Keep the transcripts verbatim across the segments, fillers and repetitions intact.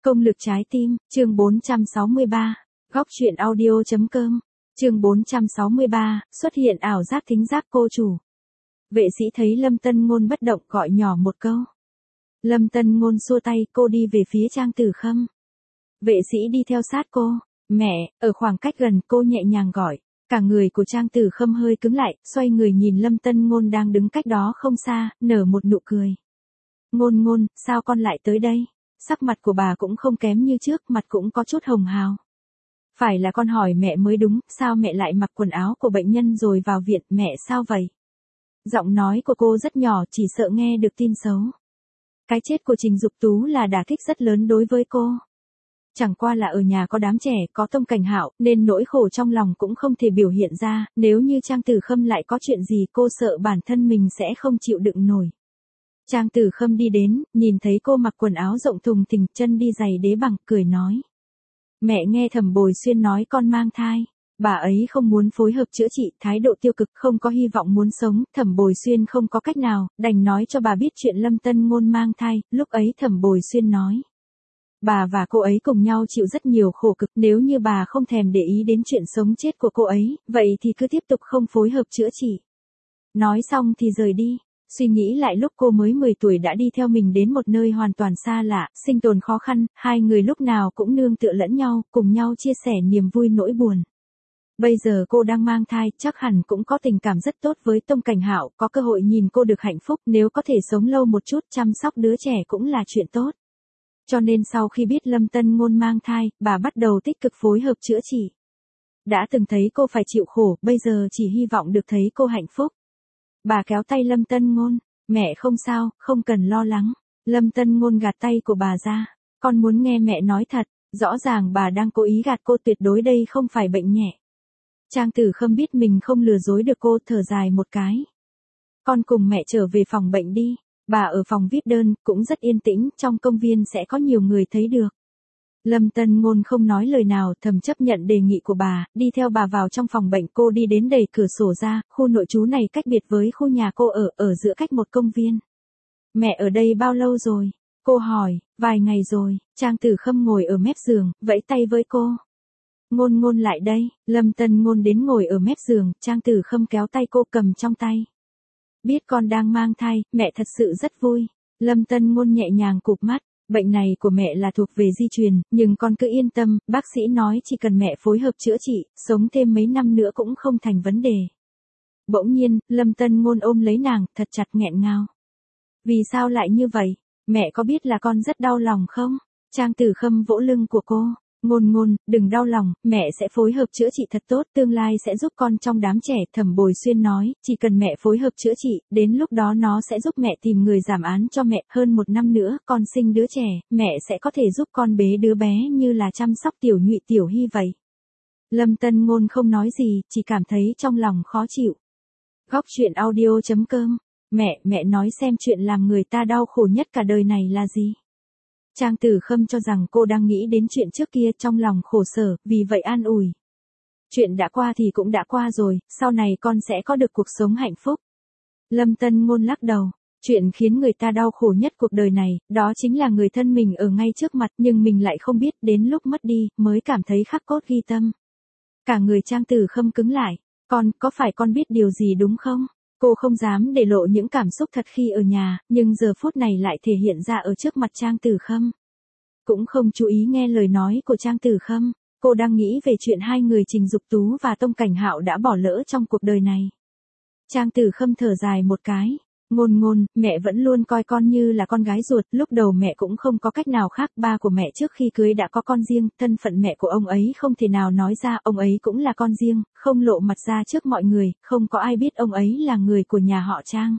Công lực trái tim, chương bốn trăm sáu mươi ba, góc truyện audio.com, chương bốn trăm sáu mươi ba, xuất hiện ảo giác thính giác cô chủ. Vệ sĩ thấy Lâm Tân Ngôn bất động gọi nhỏ một câu. Lâm Tân Ngôn xua tay, cô đi về phía Trang Tử Khâm. Vệ sĩ đi theo sát cô. Mẹ, ở khoảng cách gần cô nhẹ nhàng gọi. Cả người của Trang Tử Khâm hơi cứng lại, xoay người nhìn Lâm Tân Ngôn đang đứng cách đó không xa, nở một nụ cười. Ngôn ngôn, sao con lại tới đây? Sắc mặt của bà cũng không kém như trước, mặt cũng có chút hồng hào. Phải là con hỏi mẹ mới đúng, sao mẹ lại mặc quần áo của bệnh nhân rồi vào viện, mẹ sao vậy? Giọng nói của cô rất nhỏ, chỉ sợ nghe được tin xấu. Cái chết của Trình Dục Tú là đả kích rất lớn đối với cô. Chẳng qua là ở nhà có đám trẻ, có Tông Cảnh Hạo, nên nỗi khổ trong lòng cũng không thể biểu hiện ra, nếu như Trang Tử Khâm lại có chuyện gì cô sợ bản thân mình sẽ không chịu đựng nổi. Trang Tử Khâm đi đến, nhìn thấy cô mặc quần áo rộng thùng thình, chân đi giày đế bằng, cười nói. Mẹ nghe Thẩm Bồi Xuyên nói con mang thai. Bà ấy không muốn phối hợp chữa trị, thái độ tiêu cực, không có hy vọng muốn sống, Thẩm Bồi Xuyên không có cách nào, đành nói cho bà biết chuyện Lâm Tân Ngôn mang thai, lúc ấy Thẩm Bồi Xuyên nói. Bà và cô ấy cùng nhau chịu rất nhiều khổ cực, nếu như bà không thèm để ý đến chuyện sống chết của cô ấy, vậy thì cứ tiếp tục không phối hợp chữa trị. Nói xong thì rời đi. Suy nghĩ lại lúc cô mới mười tuổi đã đi theo mình đến một nơi hoàn toàn xa lạ, sinh tồn khó khăn, hai người lúc nào cũng nương tựa lẫn nhau, cùng nhau chia sẻ niềm vui nỗi buồn. Bây giờ cô đang mang thai, chắc hẳn cũng có tình cảm rất tốt với Tông Cảnh Hạo, có cơ hội nhìn cô được hạnh phúc, nếu có thể sống lâu một chút chăm sóc đứa trẻ cũng là chuyện tốt. Cho nên sau khi biết Lâm Tân Ngôn mang thai, bà bắt đầu tích cực phối hợp chữa trị. Đã từng thấy cô phải chịu khổ, bây giờ chỉ hy vọng được thấy cô hạnh phúc. Bà kéo tay Lâm Tân Ngôn, mẹ không sao, không cần lo lắng. Lâm Tân Ngôn gạt tay của bà ra, con muốn nghe mẹ nói thật, rõ ràng bà đang cố ý gạt cô, tuyệt đối đây không phải bệnh nhẹ. Trang Tử Khâm biết mình không lừa dối được cô, thở dài một cái. Con cùng mẹ trở về phòng bệnh đi, bà ở phòng viết đơn, cũng rất yên tĩnh, trong công viên sẽ có nhiều người thấy được. Lâm Tân Ngôn không nói lời nào, thầm chấp nhận đề nghị của bà, đi theo bà vào trong phòng bệnh. Cô đi đến đẩy cửa sổ ra, khu nội trú này cách biệt với khu nhà cô ở, ở giữa cách một công viên. Mẹ ở đây bao lâu rồi? Cô hỏi, vài ngày rồi. Trang Tử Khâm ngồi ở mép giường, vẫy tay với cô. Ngôn ngôn lại đây. Lâm Tân Ngôn đến ngồi ở mép giường, Trang Tử Khâm kéo tay cô cầm trong tay. Biết con đang mang thai, mẹ thật sự rất vui. Lâm Tân Ngôn nhẹ nhàng cụp mắt. Bệnh này của mẹ là thuộc về di truyền, nhưng con cứ yên tâm, bác sĩ nói chỉ cần mẹ phối hợp chữa trị, sống thêm mấy năm nữa cũng không thành vấn đề. Bỗng nhiên, Lâm Tân Ngôn ôm lấy nàng, thật chặt nghẹn ngào. Vì sao lại như vậy? Mẹ có biết là con rất đau lòng không? Trang Tử Khâm vỗ lưng của cô. Ngôn ngôn, đừng đau lòng, mẹ sẽ phối hợp chữa trị thật tốt, tương lai sẽ giúp con trong đám trẻ. Thẩm Bồi Xuyên nói, chỉ cần mẹ phối hợp chữa trị, đến lúc đó nó sẽ giúp mẹ tìm người giảm án cho mẹ. Hơn một năm nữa, con sinh đứa trẻ, mẹ sẽ có thể giúp con bế đứa bé như là chăm sóc tiểu Nhụy Tiểu Hy vậy. Lâm Tân Ngôn không nói gì, chỉ cảm thấy trong lòng khó chịu. Góc truyện audio.com, mẹ, mẹ nói xem chuyện làm người ta đau khổ nhất cả đời này là gì? Trang Tử Khâm cho rằng cô đang nghĩ đến chuyện trước kia, trong lòng khổ sở, vì vậy an ủi. Chuyện đã qua thì cũng đã qua rồi, sau này con sẽ có được cuộc sống hạnh phúc. Lâm Tân Ngôn lắc đầu, chuyện khiến người ta đau khổ nhất cuộc đời này, đó chính là người thân mình ở ngay trước mặt nhưng mình lại không biết, đến lúc mất đi, mới cảm thấy khắc cốt ghi tâm. Cả người Trang Tử Khâm cứng lại, con, có phải con biết điều gì đúng không? Cô không dám để lộ những cảm xúc thật khi ở nhà, nhưng giờ phút này lại thể hiện ra ở trước mặt Trang Tử Khâm. Cũng không chú ý nghe lời nói của Trang Tử Khâm, cô đang nghĩ về chuyện hai người Trình Dục Tú và Tông Cảnh Hạo đã bỏ lỡ trong cuộc đời này. Trang Tử Khâm thở dài một cái. Ngôn ngôn, mẹ vẫn luôn coi con như là con gái ruột, lúc đầu mẹ cũng không có cách nào khác, ba của mẹ trước khi cưới đã có con riêng, thân phận mẹ của ông ấy không thể nào nói ra, ông ấy cũng là con riêng, không lộ mặt ra trước mọi người, không có ai biết ông ấy là người của nhà họ Trang.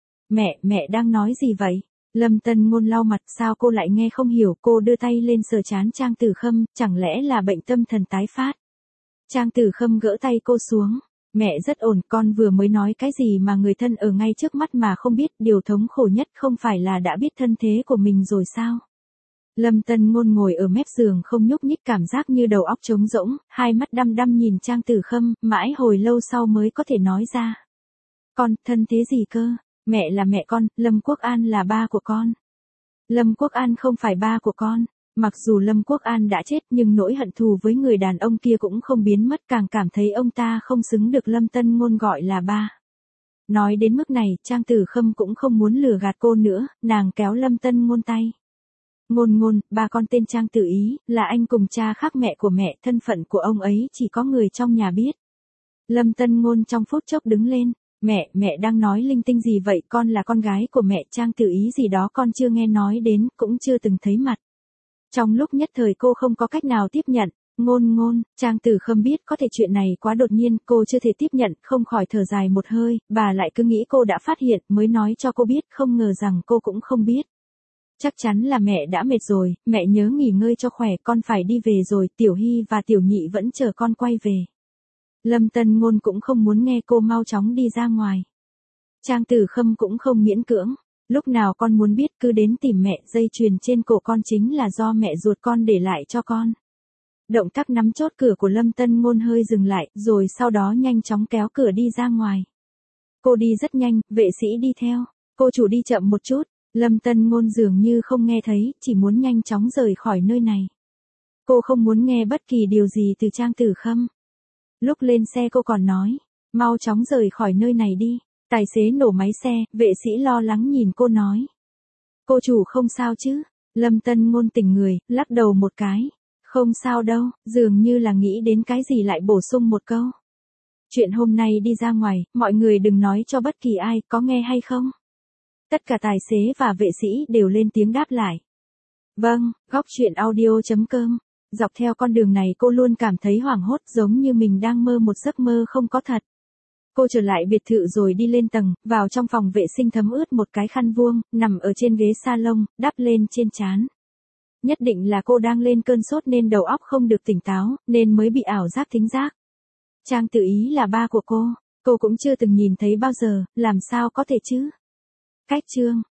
Mẹ, mẹ đang nói gì vậy? Lâm Tân Ngôn lau mặt, sao cô lại nghe không hiểu? Cô đưa tay lên sờ trán Trang Tử Khâm, chẳng lẽ là bệnh tâm thần tái phát? Trang Tử Khâm gỡ tay cô xuống. Mẹ rất ổn, con vừa mới nói cái gì mà người thân ở ngay trước mắt mà không biết, điều thống khổ nhất không phải là đã biết thân thế của mình rồi sao? Lâm Tân Ngôn ngồi ở mép giường không nhúc nhích, cảm giác như đầu óc trống rỗng, hai mắt đăm đăm nhìn Trang Tử Khâm, mãi hồi lâu sau mới có thể nói ra. Con, thân thế gì cơ? Mẹ là mẹ con, Lâm Quốc An là ba của con. Lâm Quốc An không phải ba của con. Mặc dù Lâm Quốc An đã chết nhưng nỗi hận thù với người đàn ông kia cũng không biến mất, càng cảm thấy ông ta không xứng được Lâm Tân Ngôn gọi là ba. Nói đến mức này, Trang Tử Khâm cũng không muốn lừa gạt cô nữa, nàng kéo Lâm Tân Ngôn tay. Ngôn ngôn, ba con tên Trang Tử Ý, là anh cùng cha khác mẹ của mẹ, thân phận của ông ấy chỉ có người trong nhà biết. Lâm Tân Ngôn trong phút chốc đứng lên, mẹ, mẹ đang nói linh tinh gì vậy, con là con gái của mẹ, Trang Tử Ý gì đó con chưa nghe nói đến, cũng chưa từng thấy mặt. Trong lúc nhất thời cô không có cách nào tiếp nhận. Ngôn ngôn, Trang Tử Khâm biết có thể chuyện này quá đột nhiên, cô chưa thể tiếp nhận, không khỏi thở dài một hơi, bà lại cứ nghĩ cô đã phát hiện, mới nói cho cô biết, không ngờ rằng cô cũng không biết. Chắc chắn là mẹ đã mệt rồi, mẹ nhớ nghỉ ngơi cho khỏe, con phải đi về rồi, Tiểu Hy và Tiểu Nhị vẫn chờ con quay về. Lâm Tân Ngôn cũng không muốn nghe cô mau chóng đi ra ngoài. Trang Tử Khâm cũng không miễn cưỡng. Lúc nào con muốn biết cứ đến tìm mẹ, dây chuyền trên cổ con chính là do mẹ ruột con để lại cho con. Động tác nắm chốt cửa của Lâm Tân Ngôn hơi dừng lại, rồi sau đó nhanh chóng kéo cửa đi ra ngoài. Cô đi rất nhanh, vệ sĩ đi theo. Cô chủ đi chậm một chút, Lâm Tân Ngôn dường như không nghe thấy, chỉ muốn nhanh chóng rời khỏi nơi này. Cô không muốn nghe bất kỳ điều gì từ Trang Tử Khâm. Lúc lên xe cô còn nói, mau chóng rời khỏi nơi này đi. Tài xế nổ máy xe, vệ sĩ lo lắng nhìn cô nói. Cô chủ không sao chứ? Lâm Tân Ngôn tỉnh người, lắc đầu một cái. Không sao đâu, dường như là nghĩ đến cái gì lại bổ sung một câu. Chuyện hôm nay đi ra ngoài, mọi người đừng nói cho bất kỳ ai, có nghe hay không? Tất cả tài xế và vệ sĩ đều lên tiếng đáp lại. Vâng, góc chuyện audio chấm com. Dọc theo con đường này cô luôn cảm thấy hoảng hốt, giống như mình đang mơ một giấc mơ không có thật. Cô trở lại biệt thự rồi đi lên tầng, vào trong phòng vệ sinh thấm ướt một cái khăn vuông, nằm ở trên ghế salon, đắp lên trên trán. Nhất định là cô đang lên cơn sốt nên đầu óc không được tỉnh táo, nên mới bị ảo giác thính giác. Trang Tử Ý là ba của cô, cô cũng chưa từng nhìn thấy bao giờ, làm sao có thể chứ? Cách chương